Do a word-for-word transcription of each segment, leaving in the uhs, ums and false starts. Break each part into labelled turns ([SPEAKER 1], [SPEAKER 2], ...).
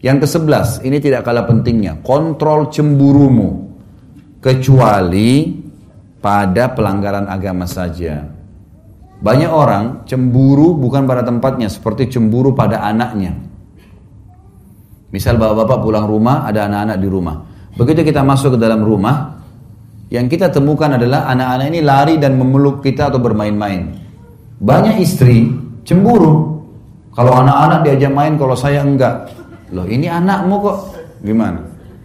[SPEAKER 1] Yang kesebelas, ini tidak kalah pentingnya, kontrol cemburumu. Kecuali pada pelanggaran agama saja. Banyak orang cemburu bukan pada tempatnya, seperti cemburu pada anaknya. Misal bapak-bapak pulang rumah, ada anak-anak di rumah. Begitu kita masuk ke dalam rumah, yang kita temukan adalah anak-anak ini lari dan memeluk kita atau bermain-main. Banyak istri cemburu. Kalau anak-anak diajak main, kalau saya enggak. Loh, ini anakmu kok. Gimana?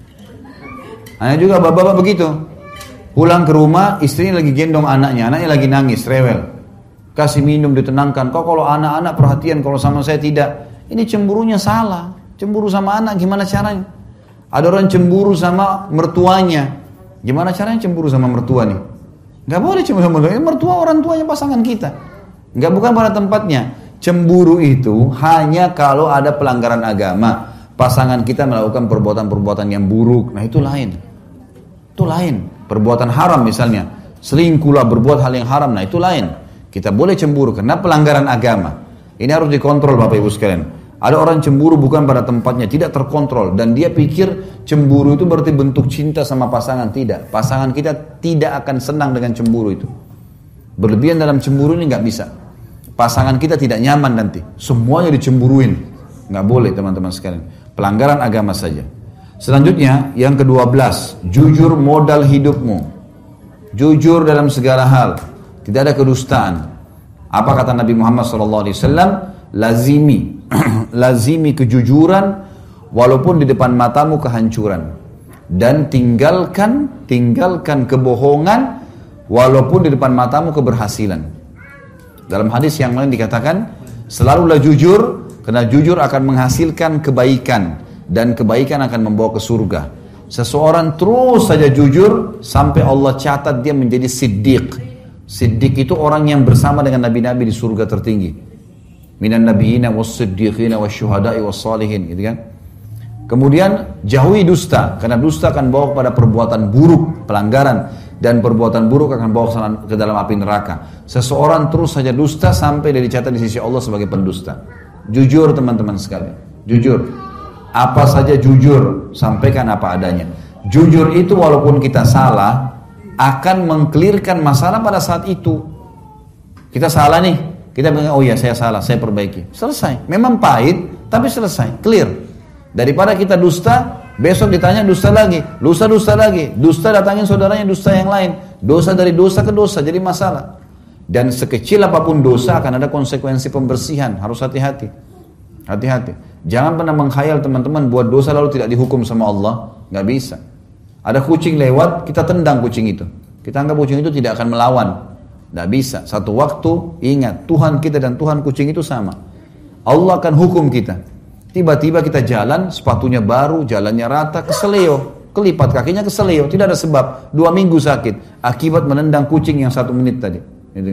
[SPEAKER 1] Hanya juga bapak-bapak begitu. Pulang ke rumah, istrinya lagi gendong anaknya. Anaknya lagi nangis, rewel. Kasih minum, ditenangkan. Kok kalau anak-anak perhatian, kalau sama saya tidak. Ini cemburunya salah. Cemburu sama anak, gimana caranya? Ada orang cemburu sama mertuanya. Gimana caranya cemburu sama mertua nih? Gak boleh cemburu sama mertua. Mertua orang tuanya pasangan kita. Gak, bukan pada tempatnya. Cemburu itu hanya kalau ada pelanggaran agama. Pasangan kita melakukan perbuatan-perbuatan yang buruk. Nah itu lain. Itu lain. Perbuatan haram misalnya. Selingkuhlah, berbuat hal yang haram. Nah itu lain. Kita boleh cemburu karena pelanggaran agama. Ini harus dikontrol Bapak Ibu sekalian. Ada orang cemburu bukan pada tempatnya, tidak terkontrol. Dan dia pikir cemburu itu berarti bentuk cinta sama pasangan. Tidak. Pasangan kita tidak akan senang dengan cemburu itu. Berlebihan dalam cemburu ini nggak bisa. Pasangan kita tidak nyaman nanti. Semuanya dicemburuin. Nggak boleh teman-teman sekalian. Pelanggaran agama saja. Selanjutnya yang kedua belas, jujur modal hidupmu. Jujur dalam segala hal. Tidak ada kedustaan. Apa kata Nabi Muhammad shallallahu alaihi wasallam? Lazimi. Lazimi kejujuran walaupun di depan matamu kehancuran. Dan tinggalkan, tinggalkan kebohongan walaupun di depan matamu keberhasilan. Dalam hadis yang lain dikatakan, selalulah jujur, karena jujur akan menghasilkan kebaikan. Dan kebaikan akan membawa ke surga. Seseorang terus saja jujur, sampai Allah catat dia menjadi siddiq. Siddiq itu orang yang bersama dengan nabi-nabi di surga tertinggi. Minan nabiyina was-siddiqina wasyuhada'i was-salihin, gitu kan? Kemudian jauhi dusta, karena dusta akan bawa kepada perbuatan buruk, pelanggaran, dan perbuatan buruk akan bawa ke dalam api neraka. Seseorang terus saja dusta sampai dia dicatat di sisi Allah sebagai pendusta. Jujur teman-teman sekalian, jujur. Apa saja jujur, sampaikan apa adanya. Jujur itu walaupun kita salah, akan mengklirkan masalah pada saat itu. Kita salah nih, kita bilang, oh ya saya salah, saya perbaiki. Selesai, memang pahit, tapi selesai, clear. Daripada kita dusta, besok ditanya dusta lagi, lusa dusta lagi, dusta datangin saudaranya dusta yang lain, dosa dari dosa ke dosa, jadi masalah. Dan sekecil apapun dosa akan ada konsekuensi pembersihan, harus hati-hati. Hati-hati. Jangan pernah menghayal teman-teman buat dosa lalu tidak dihukum sama Allah, nggak bisa. Ada kucing lewat, kita tendang kucing itu. Kita anggap kucing itu tidak akan melawan, nggak bisa. Satu waktu ingat Tuhan kita dan Tuhan kucing itu sama. Allah akan hukum kita. Tiba-tiba kita jalan, sepatunya baru, jalannya rata, keseleo, kelipat kakinya keseleo, tidak ada sebab. Dua minggu sakit akibat menendang kucing yang satu menit tadi.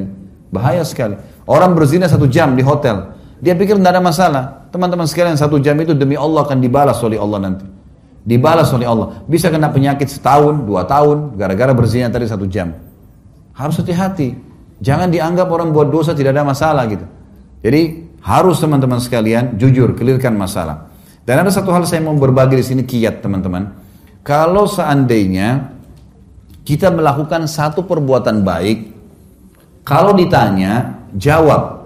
[SPEAKER 1] Bahaya sekali. Orang berzina satu jam di hotel. Dia pikir tidak ada masalah. Teman-teman sekalian, satu jam itu demi Allah akan dibalas oleh Allah nanti. Dibalas oleh Allah. Bisa kena penyakit setahun, dua tahun, gara-gara berzina tadi satu jam. Harus hati-hati. Jangan dianggap orang buat dosa tidak ada masalah gitu. Jadi harus teman-teman sekalian jujur, clearkan masalah. Dan ada satu hal saya mau berbagi di sini kiat teman-teman. Kalau seandainya kita melakukan satu perbuatan baik, kalau ditanya, jawab.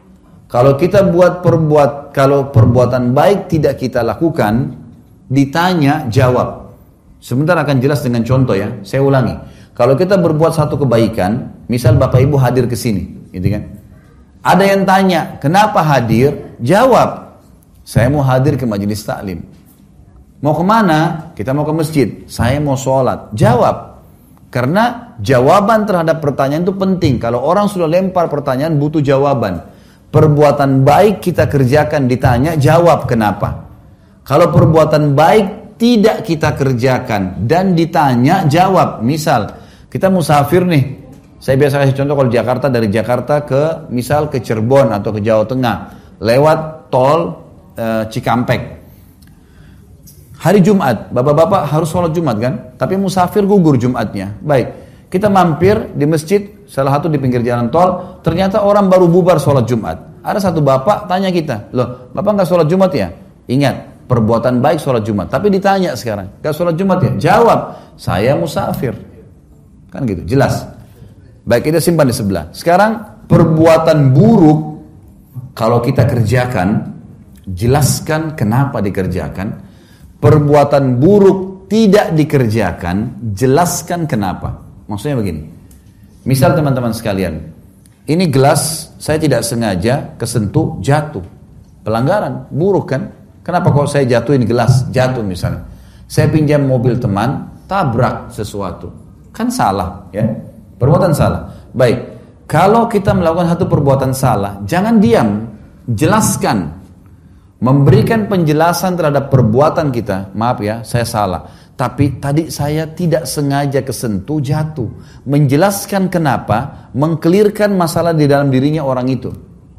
[SPEAKER 1] Kalau kita buat perbuat, kalau perbuatan baik tidak kita lakukan, ditanya, jawab. Sebentar akan jelas dengan contoh ya. Saya ulangi. Kalau kita berbuat satu kebaikan, misal Bapak Ibu hadir ke sini, gitu kan? Ada yang tanya, kenapa hadir? Jawab, saya mau hadir ke majelis taklim. Mau kemana? Kita mau ke masjid. Saya mau sholat. Jawab. Karena jawaban terhadap pertanyaan itu penting. Kalau orang sudah lempar pertanyaan, butuh jawaban. Perbuatan baik kita kerjakan, ditanya, jawab kenapa. Kalau perbuatan baik tidak kita kerjakan dan ditanya, jawab. Misal, kita musafir nih. Saya biasa kasih contoh kalau Jakarta, dari Jakarta ke, misal ke Cirebon atau ke Jawa Tengah. Lewat tol e, Cikampek. Hari Jumat, bapak-bapak harus sholat Jumat kan? Tapi musafir gugur Jumatnya. Baik, kita mampir di masjid, salah satu di pinggir jalan tol, ternyata orang baru bubar sholat Jumat. Ada satu bapak tanya kita, loh bapak nggak sholat Jumat ya? Ingat, perbuatan baik sholat Jumat. Tapi ditanya sekarang, gak sholat Jumat ya? Jawab, saya musafir. Kan gitu, jelas. Baik, kita simpan di sebelah. Sekarang perbuatan buruk kalau kita kerjakan, jelaskan kenapa dikerjakan. Perbuatan buruk tidak dikerjakan, jelaskan kenapa. Maksudnya begini. Misal teman-teman sekalian, ini gelas saya tidak sengaja kesentuh, jatuh. Pelanggaran, buruk kan? Kenapa kok saya jatuhin gelas, jatuh misalnya. Saya pinjam mobil teman, tabrak sesuatu. Kan salah, ya. Perbuatan salah. Baik, kalau kita melakukan satu perbuatan salah, jangan diam, jelaskan. Memberikan penjelasan terhadap perbuatan kita. Maaf ya, saya salah. Tapi tadi saya tidak sengaja kesentuh, jatuh. Menjelaskan kenapa, mengkelirkan masalah di dalam dirinya orang itu.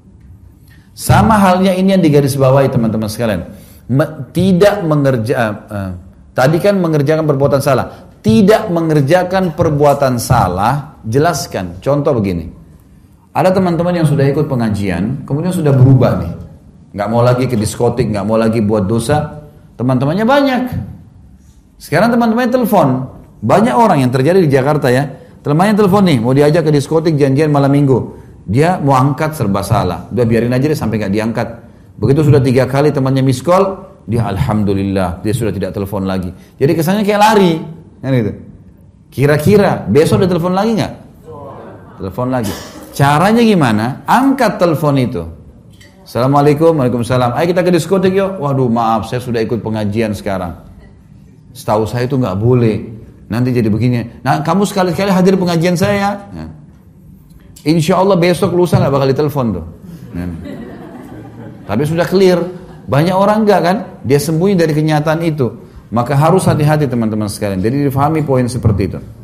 [SPEAKER 1] Sama halnya ini yang digarisbawahi teman-teman sekalian. Me, tidak mengerja, uh, tadi kan mengerjakan perbuatan salah. Tidak mengerjakan perbuatan salah, jelaskan. Contoh begini. Ada teman-teman yang sudah ikut pengajian, kemudian sudah berubah nih. Nggak mau lagi ke diskotik, nggak mau lagi buat dosa. Teman-temannya banyak. Sekarang teman-temannya telepon. Banyak orang yang terjadi di Jakarta ya. Temannya telepon nih, mau diajak ke diskotik janjian malam minggu. Dia mau angkat serba salah. Udah biarin aja deh sampai nggak diangkat. Begitu sudah tiga kali temannya miss call, dia alhamdulillah dia sudah tidak telepon lagi. Jadi kesannya kayak lari, kan gitu. Kira-kira besok udah telepon lagi nggak? Telepon lagi. Caranya gimana? Angkat telepon itu. Assalamualaikum, waalaikumsalam. Ayo kita ke diskotik yuk. Waduh maaf, saya sudah ikut pengajian sekarang. Setahu saya itu nggak boleh. Nanti jadi begini. Nah kamu sekali-sekali hadir pengajian saya. Nah. Insya Allah besok lusa nggak bakal ditelepon tuh. Nah. Tapi sudah clear. Banyak orang enggak kan? Dia sembunyi dari kenyataan itu. Maka harus hati-hati teman-teman sekalian. Jadi difahami poin seperti itu.